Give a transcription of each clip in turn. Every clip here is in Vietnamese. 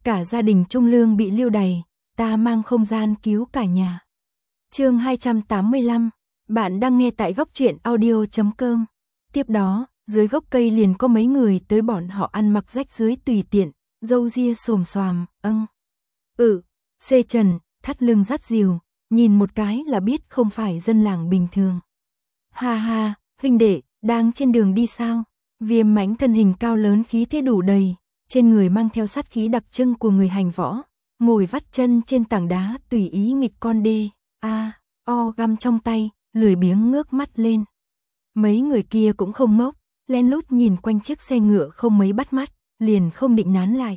cả gia đình Trung Lương bị lưu đày, ta mang không gian cứu cả nhà. Chương 285, bạn đang nghe tại góc truyện audio.com. Tiếp đó, dưới gốc cây liền có mấy người tới, bọn họ ăn mặc rách rưới tùy tiện, râu ria xồm xoàm, xê trần, thắt lưng dắt dìu, nhìn một cái là biết không phải dân làng bình thường. Ha ha, huynh đệ, đang trên đường đi sao? Viêm Mãnh thân hình cao lớn, khí thế đủ đầy, trên người mang theo sát khí đặc trưng của người hành võ, ngồi vắt chân trên tảng đá tùy ý nghịch con đê, găm trong tay, lười biếng ngước mắt lên. Mấy người kia cũng không ngốc, lén lút nhìn quanh chiếc xe ngựa không mấy bắt mắt, liền không định nán lại.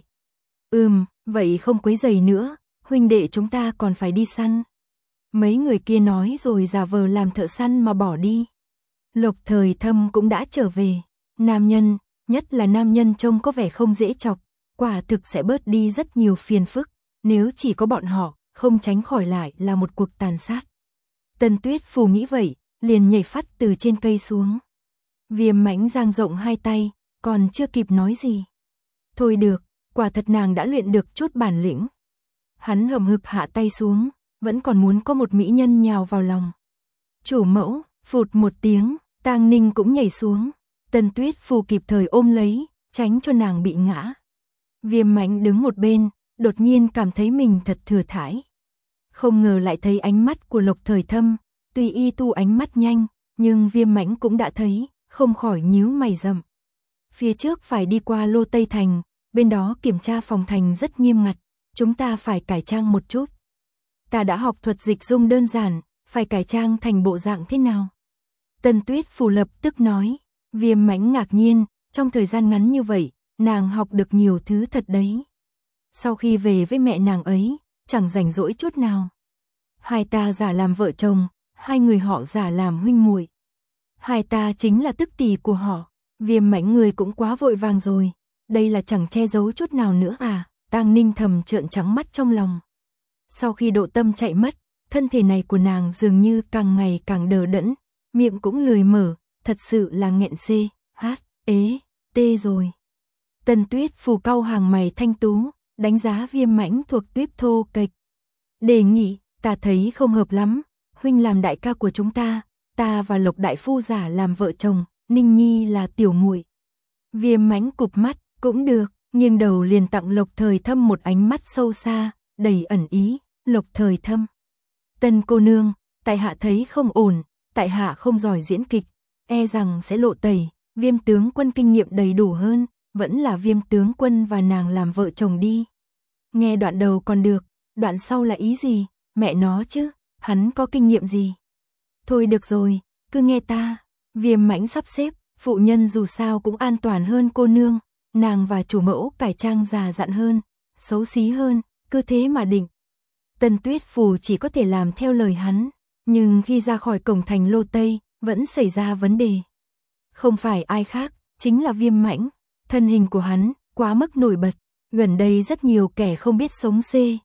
Vậy không quấy rầy nữa, huynh đệ chúng ta còn phải đi săn. Mấy người kia nói rồi giả vờ làm thợ săn mà bỏ đi. Lộc Thời Thâm cũng đã trở về. Nam nhân, nhất là nam nhân trông có vẻ không dễ chọc, quả thực sẽ bớt đi rất nhiều phiền phức, nếu chỉ có bọn họ, không tránh khỏi lại là một cuộc tàn sát. Tần Tuyết Phù nghĩ vậy, liền nhảy phắt từ trên cây xuống. Viêm Mãnh dang rộng hai tay, còn chưa kịp nói gì. Thôi được, quả thật nàng đã luyện được chút bản lĩnh. Hắn hậm hực hạ tay xuống, vẫn còn muốn có một mỹ nhân nhào vào lòng. Chủ mẫu, phụt một tiếng, Tang Ninh cũng nhảy xuống. Tần Tuyết Phù kịp thời ôm lấy, tránh cho nàng bị ngã. Viêm Mãnh đứng một bên, đột nhiên cảm thấy mình thật thừa thãi. Không ngờ lại thấy ánh mắt của Lộc Thời Thâm, tuy y tu ánh mắt nhanh, nhưng Viêm Mãnh cũng đã thấy, không khỏi nhíu mày rậm. Phía trước phải đi qua Lô Tây Thành, bên đó kiểm tra phòng thành rất nghiêm ngặt, chúng ta phải cải trang một chút. Ta đã học thuật dịch dung đơn giản, phải cải trang thành bộ dạng thế nào? Tần Tuyết Phù lập tức nói. Viêm Mãnh ngạc nhiên, trong thời gian ngắn như vậy, nàng học được nhiều thứ thật đấy. Sau khi về với mẹ nàng ấy, chẳng rảnh rỗi chút nào. Hai ta giả làm vợ chồng, hai người họ giả làm huynh muội. Hai ta chính là tức tỳ của họ. Viêm Mãnh người cũng quá vội vàng rồi, đây là chẳng che giấu chút nào nữa à? Tang Ninh thầm trợn trắng mắt trong lòng. Sau khi Độ Tâm chạy mất, thân thể này của nàng dường như càng ngày càng đờ đẫn, miệng cũng lười mở, thật sự là nghẹn rồi. Tần Tuyết Phù cau hàng mày thanh tú, đánh giá Viêm Mãnh thuộc tuýp thô kệch. Đề nghị, ta thấy không hợp lắm, huynh làm đại ca của chúng ta, ta và Lộc đại phu giả làm vợ chồng, Ninh Nhi là tiểu muội. Viêm Mãnh cụp mắt, cũng được, nghiêng đầu liền tặng Lộc Thời Thâm một ánh mắt sâu xa, đầy ẩn ý. Lộc Thời Thâm, Tần cô nương, tại hạ thấy không ổn, tại hạ không giỏi diễn kịch, e rằng sẽ lộ tẩy. Viêm tướng quân kinh nghiệm đầy đủ hơn, vẫn là Viêm tướng quân và nàng làm vợ chồng đi. Nghe đoạn đầu còn được, đoạn sau là ý gì? Mẹ nó chứ, hắn có kinh nghiệm gì? Thôi được rồi, cứ nghe ta. Viêm Mãnh sắp xếp, phụ nhân dù sao cũng an toàn hơn cô nương, nàng và chủ mẫu cải trang già dặn hơn, xấu xí hơn, cứ thế mà định. Tần Tuyết Phù chỉ có thể làm theo lời hắn, nhưng khi ra khỏi cổng thành Lô Tây, vẫn xảy ra vấn đề. Không phải ai khác, chính là Viêm Mãnh. Thân hình của hắn quá mức nổi bật, gần đây rất nhiều kẻ không biết sống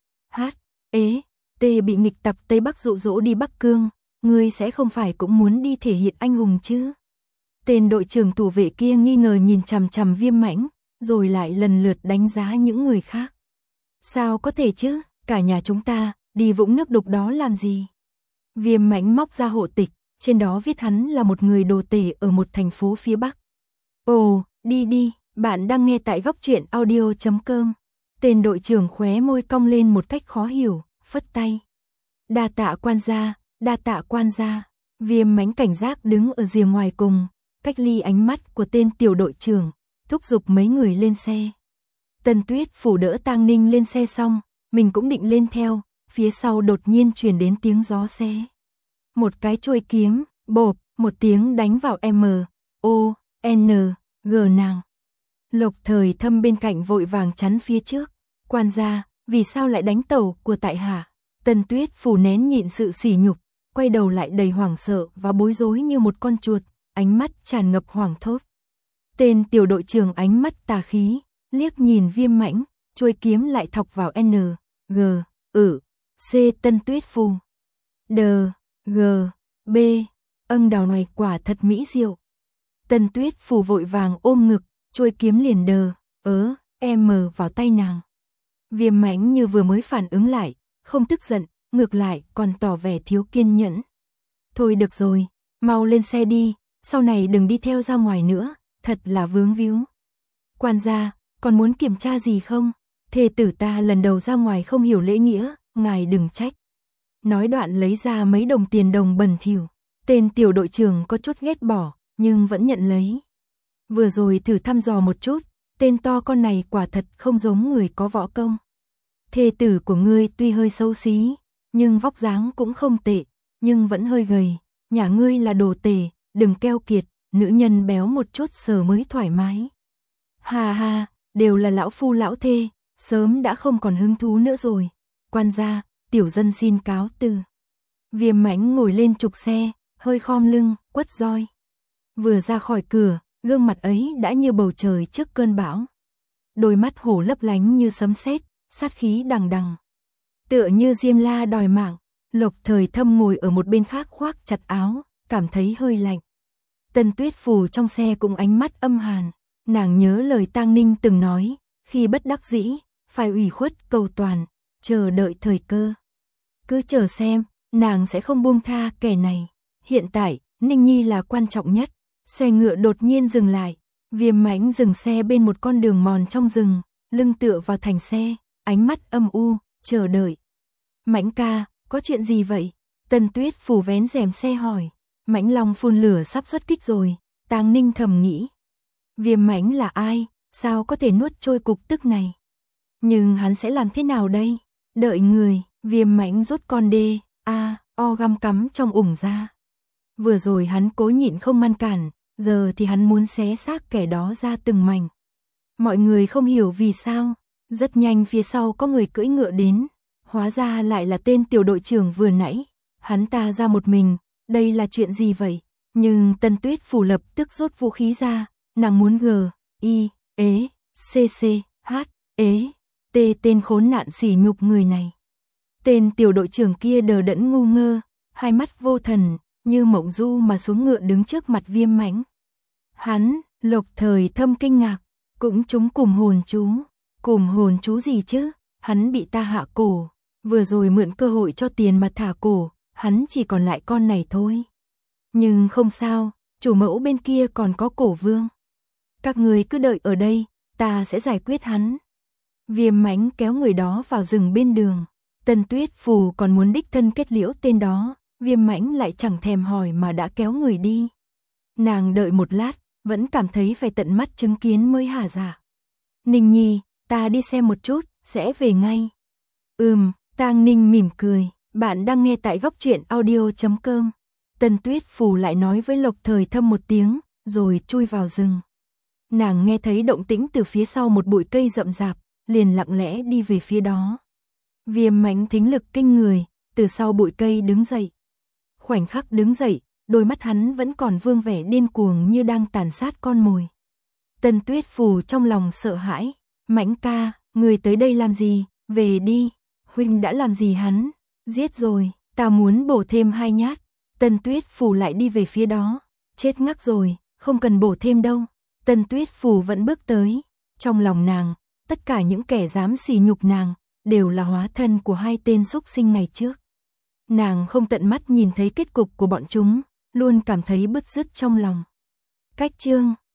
bị nghịch tập Tây Bắc dụ dỗ đi Bắc Cương, ngươi sẽ không phải cũng muốn đi thể hiện anh hùng chứ? Tên đội trưởng thủ vệ kia nghi ngờ nhìn chằm chằm Viêm Mãnh, rồi lại lần lượt đánh giá những người khác. Sao có thể chứ, cả nhà chúng ta đi vũng nước đục đó làm gì? Viêm Mãnh móc ra hộ tịch, trên đó viết hắn là một người đồ tể ở một thành phố phía Bắc. Ồ, đi, bạn đang nghe tại góc truyện audio.com. Tên đội trưởng khóe môi cong lên một cách khó hiểu, phất tay. Đa tạ quan gia. Viêm Mãnh cảnh giác đứng ở rìa ngoài cùng, cách ly ánh mắt của tên tiểu đội trưởng, thúc giục mấy người lên xe. Tần Tuyết Phù đỡ Tang Ninh lên xe xong, mình cũng định lên theo, phía sau đột nhiên truyền đến tiếng gió xé. Một cái chuôi kiếm, bộp, một tiếng đánh vào G nàng. Lộc Thời Thâm bên cạnh vội vàng chắn phía trước. Quan gia, vì sao lại đánh tàu của tại hạ? Tần Tuyết Phù nén nhịn sự sỉ nhục, quay đầu lại đầy hoảng sợ và bối rối như một con chuột, ánh mắt tràn ngập hoảng thốt. Tên tiểu đội trưởng ánh mắt tà khí, liếc nhìn Viêm Mãnh, chuôi kiếm lại thọc vào Tần Tuyết Phù. Đào này quả thật mỹ diệu. Tần Tuyết Phù vội vàng ôm ngực, chuôi kiếm liền vào tay nàng. Viêm Mãnh Như vừa mới phản ứng lại, không tức giận, ngược lại còn tỏ vẻ thiếu kiên nhẫn. Thôi được rồi, mau lên xe đi, sau này đừng đi theo ra ngoài nữa, thật là vướng víu. Quan gia, còn muốn kiểm tra gì không? Thê tử ta lần đầu ra ngoài không hiểu lễ nghĩa, ngài đừng trách. Nói đoạn lấy ra mấy đồng tiền đồng bẩn thỉu. Tên tiểu đội trưởng có chút ghét bỏ, nhưng vẫn nhận lấy. Vừa rồi thử thăm dò một chút, tên to con này quả thật không giống người có võ công. Thê tử của ngươi tuy hơi xấu xí, nhưng vóc dáng cũng không tệ, nhưng vẫn hơi gầy. Nhà ngươi là đồ tể, đừng keo kiệt, nữ nhân béo một chút sờ mới thoải mái. Hà hà, đều là lão phu lão thê, sớm đã không còn hứng thú nữa rồi. Quan gia, tiểu dân xin cáo từ. Viêm Mãnh ngồi lên trục xe, hơi khom lưng, quất roi. Vừa ra khỏi cửa, gương mặt ấy đã như bầu trời trước cơn bão. Đôi mắt hổ lấp lánh như sấm sét, sát khí đằng đằng. Tựa như Diêm La đòi mạng, Lộc Thời Thâm ngồi ở một bên khác khoác chặt áo, cảm thấy hơi lạnh. Tần Tuyết Phù trong xe cũng ánh mắt âm hàn, nàng nhớ lời Tang Ninh từng nói, khi bất đắc dĩ, phải ủy khuất cầu toàn, chờ đợi thời cơ. Cứ chờ xem, nàng sẽ không buông tha kẻ này. Hiện tại, Ninh Nhi là quan trọng nhất. Xe ngựa đột nhiên dừng lại, Viêm Mãnh dừng xe bên một con đường mòn trong rừng, lưng tựa vào thành xe, ánh mắt âm u, chờ đợi. Mãnh ca, có chuyện gì vậy? Tần Tuyết Phù vén rèm xe hỏi. Mãnh Long phun lửa sắp xuất kích rồi, Tang Ninh thầm nghĩ. Viêm Mãnh là ai, sao có thể nuốt trôi cục tức này? Nhưng hắn sẽ làm thế nào đây? Đợi người, Viêm Mãnh rút con đê, o găm cắm trong ủng ra. Vừa rồi hắn cố nhịn không ngăn cản, giờ thì hắn muốn xé xác kẻ đó ra từng mảnh. Mọi người không hiểu vì sao, rất nhanh phía sau có người cưỡi ngựa đến, hóa ra lại là tên tiểu đội trưởng vừa nãy. Hắn ta ra một mình, đây là chuyện gì vậy? Nhưng Tần Tuyết Phù lập tức rút vũ khí ra, nàng muốn tên khốn nạn sỉ nhục người này. Tên tiểu đội trưởng kia đờ đẫn ngu ngơ, hai mắt vô thần, như mộng du mà xuống ngựa đứng trước mặt Viêm Mãnh. Hắn, Lộc Thời Thâm kinh ngạc, cũng trúng cùm hồn chú. Cùm hồn chú gì chứ? Hắn bị ta hạ cổ, vừa rồi mượn cơ hội cho tiền mà thả cổ, hắn chỉ còn lại con này thôi. Nhưng không sao, chủ mẫu bên kia còn có Cổ Vương. Các người cứ đợi ở đây, ta sẽ giải quyết hắn. Viêm Mãnh kéo người đó vào rừng bên đường. Tần Tuyết Phù còn muốn đích thân kết liễu tên đó, Viêm Mãnh lại chẳng thèm hỏi mà đã kéo người đi. Nàng đợi một lát, vẫn cảm thấy phải tận mắt chứng kiến mới hả dạ. Ninh Nhi, ta đi xem một chút, sẽ về ngay. Tang Ninh mỉm cười, bạn đang nghe tại góc truyện audio.com. Tần Tuyết Phù lại nói với Lộc Thời Thâm một tiếng, rồi chui vào rừng. Nàng nghe thấy động tĩnh từ phía sau một bụi cây rậm rạp, liền lặng lẽ đi về phía đó. Viêm Mãnh thính lực kinh người, từ sau bụi cây đứng dậy. Khoảnh khắc đứng dậy, đôi mắt hắn vẫn còn vương vẻ điên cuồng như đang tàn sát con mồi. Tần Tuyết Phù trong lòng sợ hãi, Mãnh ca, người tới đây làm gì, về đi, huynh đã làm gì hắn, giết rồi, ta muốn bổ thêm 2 nhát. Tần Tuyết Phù lại đi về phía đó, chết ngắc rồi, không cần bổ thêm đâu. Tần Tuyết Phù vẫn bước tới, trong lòng nàng, tất cả những kẻ dám sỉ nhục nàng, đều là hóa thân của 2 tên súc sinh ngày trước. Nàng không tận mắt nhìn thấy kết cục của bọn chúng, luôn cảm thấy bứt rứt trong lòng. Cách chương